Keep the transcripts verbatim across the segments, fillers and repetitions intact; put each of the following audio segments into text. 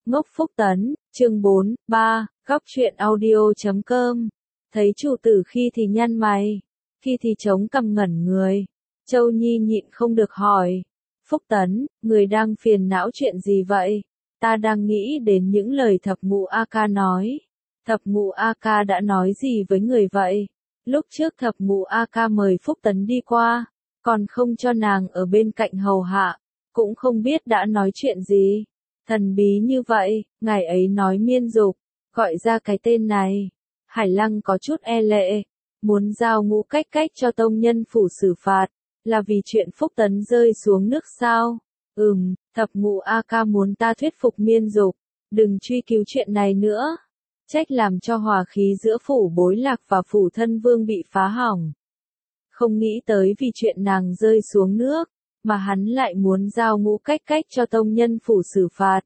Ngốc Phúc Tấn, chương bốn, ba, góc truyện audio chấm com. Thấy chủ tử khi thì nhăn mày, khi thì chống cằm ngẩn người. Châu Nhi nhịn không được hỏi. Phúc Tấn, người đang phiền não chuyện gì vậy? Ta đang nghĩ đến những lời thập ngũ A Ca nói. Thập ngũ A Ca đã nói gì với người vậy? Lúc trước thập ngũ A Ca mời Phúc Tấn đi qua, còn không cho nàng ở bên cạnh hầu hạ, cũng không biết đã nói chuyện gì. Thần bí như vậy, ngài ấy nói miên dục, gọi ra cái tên này. Hải Lăng có chút e lệ, muốn giao Ngũ Cách Cách cho tông nhân phủ xử phạt, là vì chuyện Phúc Tấn rơi xuống nước sao? Ừm, thập ngũ A Ca muốn ta thuyết phục miên dục, đừng truy cứu chuyện này nữa. Trách làm cho hòa khí giữa phủ Bối Lạc và phủ Thân Vương bị phá hỏng. Không nghĩ tới vì chuyện nàng rơi xuống nước, mà hắn lại muốn giao Ngũ Cách Cách cho tông nhân phủ xử phạt.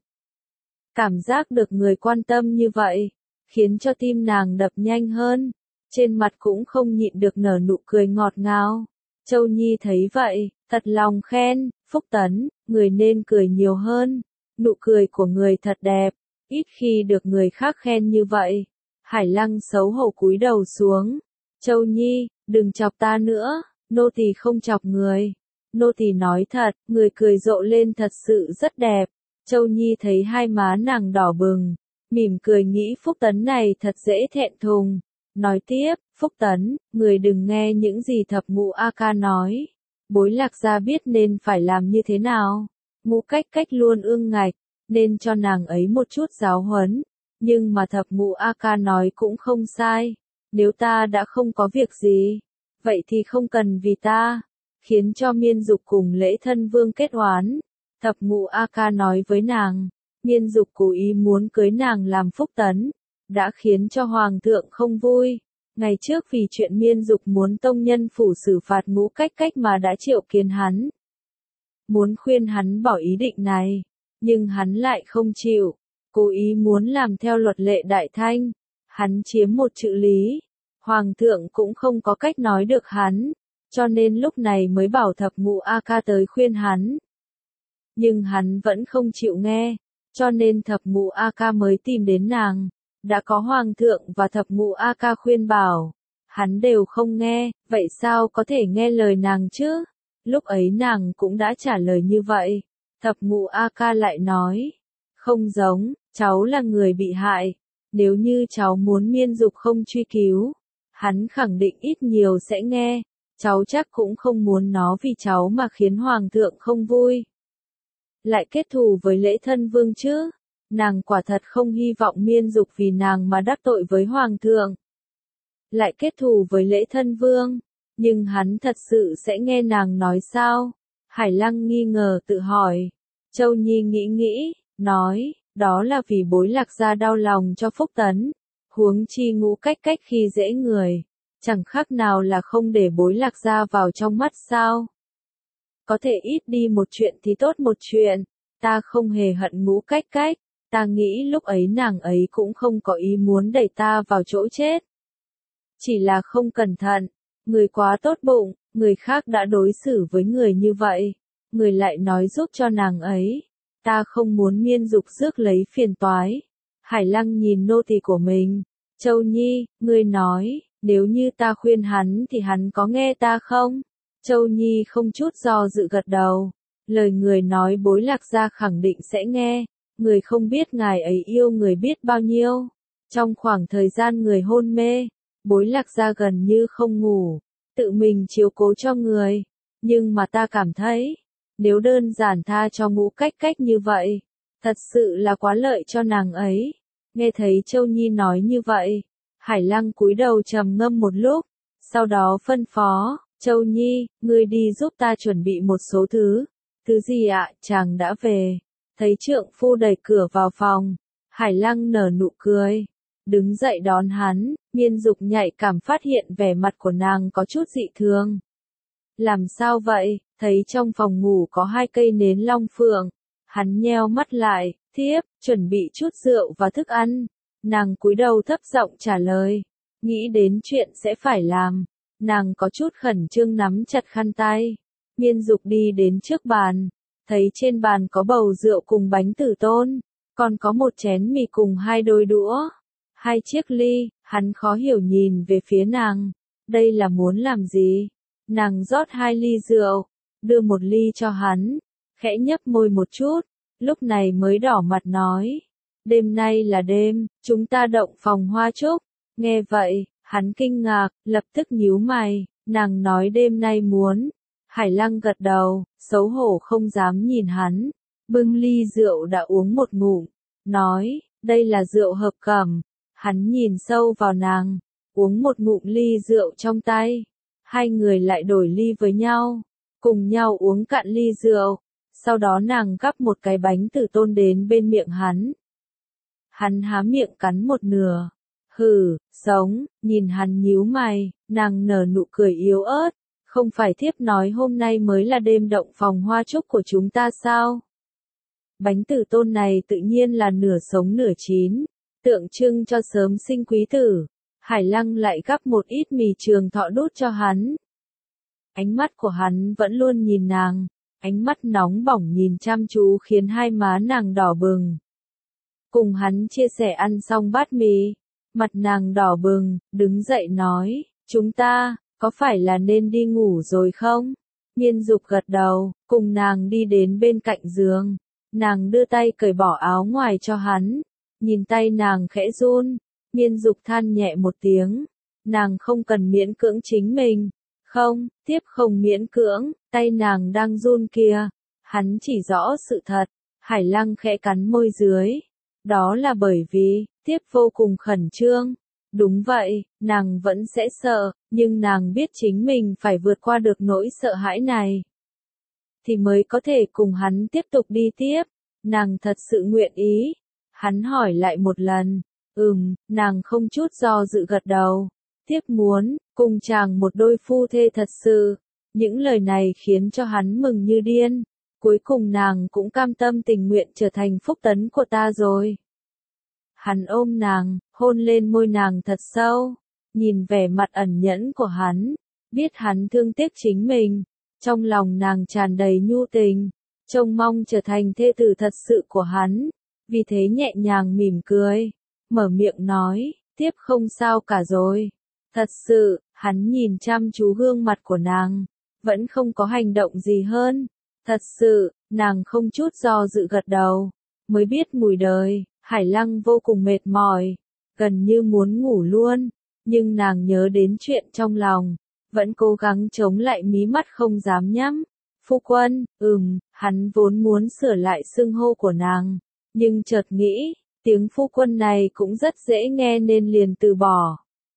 Cảm giác được người quan tâm như vậy, khiến cho tim nàng đập nhanh hơn, trên mặt cũng không nhịn được nở nụ cười ngọt ngào. Châu Nhi thấy vậy, thật lòng khen, Phúc Tấn, người nên cười nhiều hơn, nụ cười của người thật đẹp, ít khi được người khác khen như vậy. Hải Lăng xấu hổ cúi đầu xuống. Châu Nhi, đừng chọc ta nữa, nô tỳ không chọc người. Nô tỳ nói thật, người cười rộ lên thật sự rất đẹp. Châu Nhi thấy hai má nàng đỏ bừng, mỉm cười nghĩ Phúc Tấn này thật dễ thẹn thùng. Nói tiếp, Phúc Tấn, người đừng nghe những gì thập ngũ A Ca nói. Bối Lạc gia biết nên phải làm như thế nào. Ngũ Cách Cách luôn ương ngạch, nên cho nàng ấy một chút giáo huấn. Nhưng mà thập ngũ A Ca nói cũng không sai. Nếu ta đã không có việc gì, vậy thì không cần vì ta, khiến cho miên dục cùng Lễ Thân Vương kết oán. Thập ngũ A Ca nói với nàng, miên dục cố ý muốn cưới nàng làm Phúc Tấn, đã khiến cho Hoàng thượng không vui. Ngày trước vì chuyện miên dục muốn tông nhân phủ xử phạt Ngũ Cách Cách mà đã triệu kiến hắn. Muốn khuyên hắn bỏ ý định này, nhưng hắn lại không chịu, cố ý muốn làm theo luật lệ Đại Thanh. Hắn chiếm một chữ lý, Hoàng thượng cũng không có cách nói được hắn, cho nên lúc này mới bảo thập ngũ A Ca tới khuyên hắn. Nhưng hắn vẫn không chịu nghe, cho nên thập ngũ A Ca mới tìm đến nàng. Đã có Hoàng thượng và thập ngũ A Ca khuyên bảo, hắn đều không nghe, vậy sao có thể nghe lời nàng chứ? Lúc ấy nàng cũng đã trả lời như vậy. Thập ngũ A Ca lại nói, không giống, cháu là người bị hại. Nếu như cháu muốn miên dục không truy cứu, hắn khẳng định ít nhiều sẽ nghe. Cháu chắc cũng không muốn nó vì cháu mà khiến Hoàng thượng không vui. Lại kết thù với Lễ Thân Vương chứ? Nàng quả thật không hy vọng miên dục vì nàng mà đắc tội với Hoàng thượng. Lại kết thù với Lễ Thân Vương, nhưng hắn thật sự sẽ nghe nàng nói sao? Hải Lăng nghi ngờ tự hỏi. Châu Nhi nghĩ nghĩ, nói, đó là vì Bối Lạc gia đau lòng cho Phúc Tấn, huống chi Ngũ Cách Cách khi dễ người, chẳng khác nào là không để Bối Lạc gia vào trong mắt sao? Có thể ít đi một chuyện thì tốt một chuyện, ta không hề hận Ngũ Cách Cách, ta nghĩ lúc ấy nàng ấy cũng không có ý muốn đẩy ta vào chỗ chết. Chỉ là không cẩn thận, người quá tốt bụng, người khác đã đối xử với người như vậy, người lại nói giúp cho nàng ấy. Ta không muốn miên dục rước lấy phiền toái. Hải Lăng nhìn nô tỳ của mình. Châu Nhi, ngươi nói, nếu như ta khuyên hắn thì hắn có nghe ta không? Châu Nhi không chút do dự gật đầu. Lời người nói Bối Lạc gia khẳng định sẽ nghe. Người không biết ngài ấy yêu người biết bao nhiêu. Trong khoảng thời gian người hôn mê, Bối Lạc gia gần như không ngủ, tự mình chiếu cố cho người. Nhưng mà ta cảm thấy, nếu đơn giản tha cho Ngũ Cách Cách như vậy, thật sự là quá lợi cho nàng ấy. Nghe thấy Châu Nhi nói như vậy, Hải Lăng cúi đầu trầm ngâm một lúc, sau đó phân phó, Châu Nhi, ngươi đi giúp ta chuẩn bị một số thứ. Thứ gì ạ? Chàng đã về. Thấy trượng phu đẩy cửa vào phòng, Hải Lăng nở nụ cười, đứng dậy đón hắn. Miên dục nhạy cảm phát hiện vẻ mặt của nàng có chút dị thường. Làm sao vậy? Thấy trong phòng ngủ có hai cây nến long phượng, hắn nheo mắt lại, thiếp, chuẩn bị chút rượu và thức ăn. Nàng cúi đầu thấp giọng trả lời, nghĩ đến chuyện sẽ phải làm, nàng có chút khẩn trương nắm chặt khăn tay. Miên dục đi đến trước bàn, thấy trên bàn có bầu rượu cùng bánh tử tôn, còn có một chén mì cùng hai đôi đũa, hai chiếc ly, hắn khó hiểu nhìn về phía nàng, đây là muốn làm gì? Nàng rót hai ly rượu, đưa một ly cho hắn, khẽ nhấp môi một chút, lúc này mới đỏ mặt nói, đêm nay là đêm, chúng ta động phòng hoa trúc. Nghe vậy, hắn kinh ngạc, lập tức nhíu mày, nàng nói đêm nay muốn. Hải Lăng gật đầu, xấu hổ không dám nhìn hắn, bưng ly rượu đã uống một ngụm, nói, đây là rượu hợp cẩm. Hắn nhìn sâu vào nàng, uống một ngụm ly rượu trong tay, hai người lại đổi ly với nhau, cùng nhau uống cạn ly rượu, sau đó nàng gắp một cái bánh tử tôn đến bên miệng hắn. Hắn há miệng cắn một nửa, hừ, sống, nhìn hắn nhíu mày, nàng nở nụ cười yếu ớt, không phải thiếp nói hôm nay mới là đêm động phòng hoa trúc của chúng ta sao? Bánh tử tôn này tự nhiên là nửa sống nửa chín, tượng trưng cho sớm sinh quý tử. Hải Lăng lại gắp một ít mì trường thọ đút cho hắn. Ánh mắt của hắn vẫn luôn nhìn nàng, ánh mắt nóng bỏng nhìn chăm chú khiến hai má nàng đỏ bừng. Cùng hắn chia sẻ ăn xong bát mì, mặt nàng đỏ bừng, đứng dậy nói, chúng ta, có phải là nên đi ngủ rồi không? Nhiên Dục gật đầu, cùng nàng đi đến bên cạnh giường, nàng đưa tay cởi bỏ áo ngoài cho hắn, nhìn tay nàng khẽ run, Nhiên Dục than nhẹ một tiếng, nàng không cần miễn cưỡng chính mình, không, tiếp không miễn cưỡng, tay nàng đang run kia, hắn chỉ rõ sự thật, Hải Lăng khẽ cắn môi dưới, đó là bởi vì, tiếp vô cùng khẩn trương, đúng vậy, nàng vẫn sẽ sợ, nhưng nàng biết chính mình phải vượt qua được nỗi sợ hãi này, thì mới có thể cùng hắn tiếp tục đi tiếp, nàng thật sự nguyện ý, hắn hỏi lại một lần. Ừm, nàng không chút do dự gật đầu. Tiếp muốn, cùng chàng một đôi phu thê thật sự. Những lời này khiến cho hắn mừng như điên. Cuối cùng nàng cũng cam tâm tình nguyện trở thành phúc tấn của ta rồi. Hắn ôm nàng, hôn lên môi nàng thật sâu. Nhìn vẻ mặt ẩn nhẫn của hắn, biết hắn thương tiếc chính mình. Trong lòng nàng tràn đầy nhu tình, trông mong trở thành thê tử thật sự của hắn. Vì thế nhẹ nhàng mỉm cười. Mở miệng nói, tiếp không sao cả rồi. Thật sự, hắn nhìn chăm chú gương mặt của nàng, vẫn không có hành động gì hơn. Thật sự, nàng không chút do dự gật đầu, mới biết mùi đời, Hải Lăng vô cùng mệt mỏi, gần như muốn ngủ luôn, nhưng nàng nhớ đến chuyện trong lòng, vẫn cố gắng chống lại mí mắt không dám nhắm. Phu quân, ừm, hắn vốn muốn sửa lại xưng hô của nàng, nhưng chợt nghĩ, tiếng phu quân này cũng rất dễ nghe nên liền từ bỏ.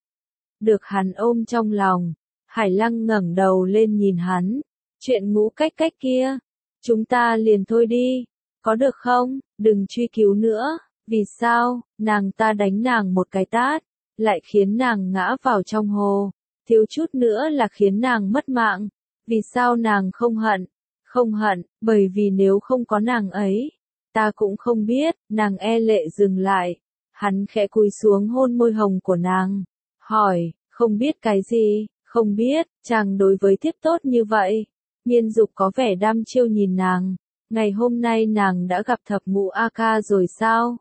Được hắn ôm trong lòng, Hải Lăng ngẩng đầu lên nhìn hắn, chuyện ngũ cách cách kia, chúng ta liền thôi đi, có được không, đừng truy cứu nữa, vì sao, nàng ta đánh nàng một cái tát, lại khiến nàng ngã vào trong hồ, thiếu chút nữa là khiến nàng mất mạng, vì sao nàng không hận, không hận, bởi vì nếu không có nàng ấy, ta cũng không biết, nàng e lệ dừng lại, hắn khẽ cúi xuống hôn môi hồng của nàng, hỏi, không biết cái gì, không biết, chàng đối với thiếp tốt như vậy. Nhiên Dục có vẻ đăm chiêu nhìn nàng, ngày hôm nay nàng đã gặp thập ngũ A Ca rồi sao?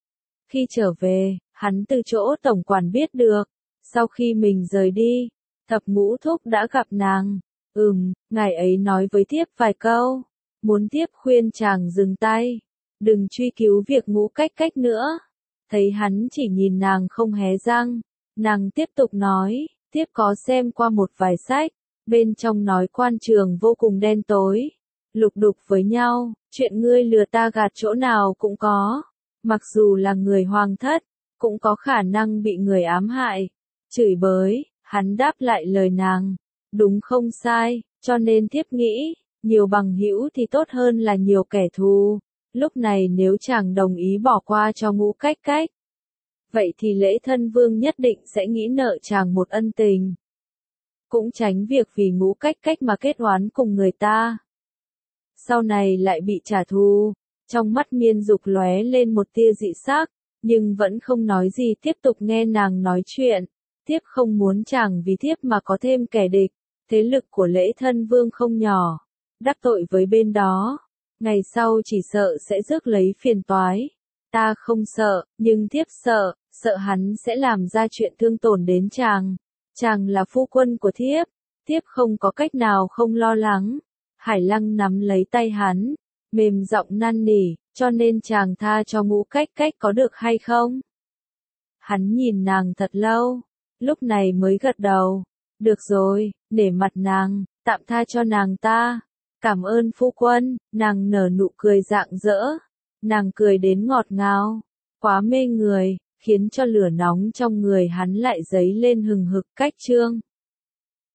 Khi trở về, hắn từ chỗ tổng quản biết được, sau khi mình rời đi, thập ngũ thúc đã gặp nàng, ừm, ngài ấy nói với thiếp vài câu, muốn thiếp khuyên chàng dừng tay, đừng truy cứu việc ngũ cách cách nữa. Thấy hắn chỉ nhìn nàng không hé răng, nàng tiếp tục nói, thiếp có xem qua một vài sách, bên trong nói quan trường vô cùng đen tối, lục đục với nhau, chuyện ngươi lừa ta gạt chỗ nào cũng có, mặc dù là người hoàng thất, cũng có khả năng bị người ám hại, chửi bới, hắn đáp lại lời nàng, đúng không sai, cho nên thiếp nghĩ, nhiều bằng hữu thì tốt hơn là nhiều kẻ thù, lúc này nếu chàng đồng ý bỏ qua cho ngũ cách cách, vậy thì lễ thân vương nhất định sẽ nghĩ nợ chàng một ân tình. Cũng tránh việc vì ngũ cách cách mà kết oán cùng người ta. Sau này lại bị trả thù, trong mắt Miên Dục lóe lên một tia dị sắc, nhưng vẫn không nói gì tiếp tục nghe nàng nói chuyện. Thiếp không muốn chàng vì thiếp mà có thêm kẻ địch, thế lực của lễ thân vương không nhỏ, đắc tội với bên đó, ngày sau chỉ sợ sẽ rước lấy phiền toái. ta không sợ, nhưng thiếp sợ, sợ hắn sẽ làm ra chuyện thương tổn đến chàng. Chàng là phu quân của thiếp, thiếp không có cách nào không lo lắng. Hải Lăng nắm lấy tay hắn, mềm giọng năn nỉ, cho nên chàng tha cho Ngũ Cách Cách có được hay không? Hắn nhìn nàng thật lâu, lúc này mới gật đầu. Được rồi, nể mặt nàng, tạm tha cho nàng ta. Cảm ơn phu quân, nàng nở nụ cười rạng rỡ. Nàng cười đến ngọt ngào, quá mê người, khiến cho lửa nóng trong người hắn lại dấy lên hừng hực. Cách chương